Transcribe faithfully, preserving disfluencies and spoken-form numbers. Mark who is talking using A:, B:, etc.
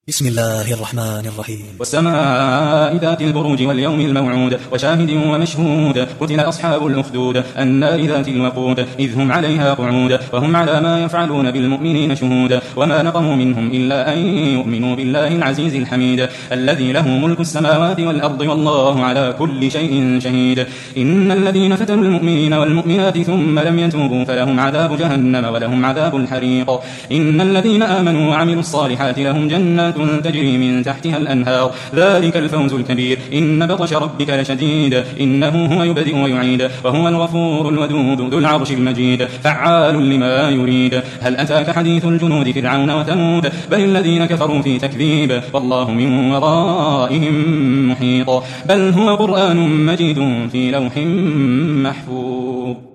A: بسم الله الرحمن الرحيم.
B: والسماء ذات البروج واليوم الموعود وشاهد ومشهود. قتل أصحاب الأخدود النار ذات الوقود إذ هم عليها قعود وهم على ما يفعلون بالمؤمنين شهود. وما نقموا منهم إلا أن يؤمنوا بالله العزيز الحميد الذي له ملك السماوات والأرض والله على كل شيء شهيد. إن الذين فتنوا المؤمنين والمؤمنات ثم لم يتوبوا فلهم عذاب جهنم ولهم عذاب الحريق. إن الذين آمنوا وعملوا الصالحات لهم جنات تجري من تحتها الأنهار ذلك الفوز الكبير. إن بطش ربك لشديد إنه هو يبدئ ويعيد وهو الغفور الودود ذو العرش المجيد فعال لما يريد. هل أتاك حديث الجنود فرعون وثمود بل الذين كفروا في تكذيب والله من ورائهم محيط. بل هو قرآن مجيد في لوح محفوظ.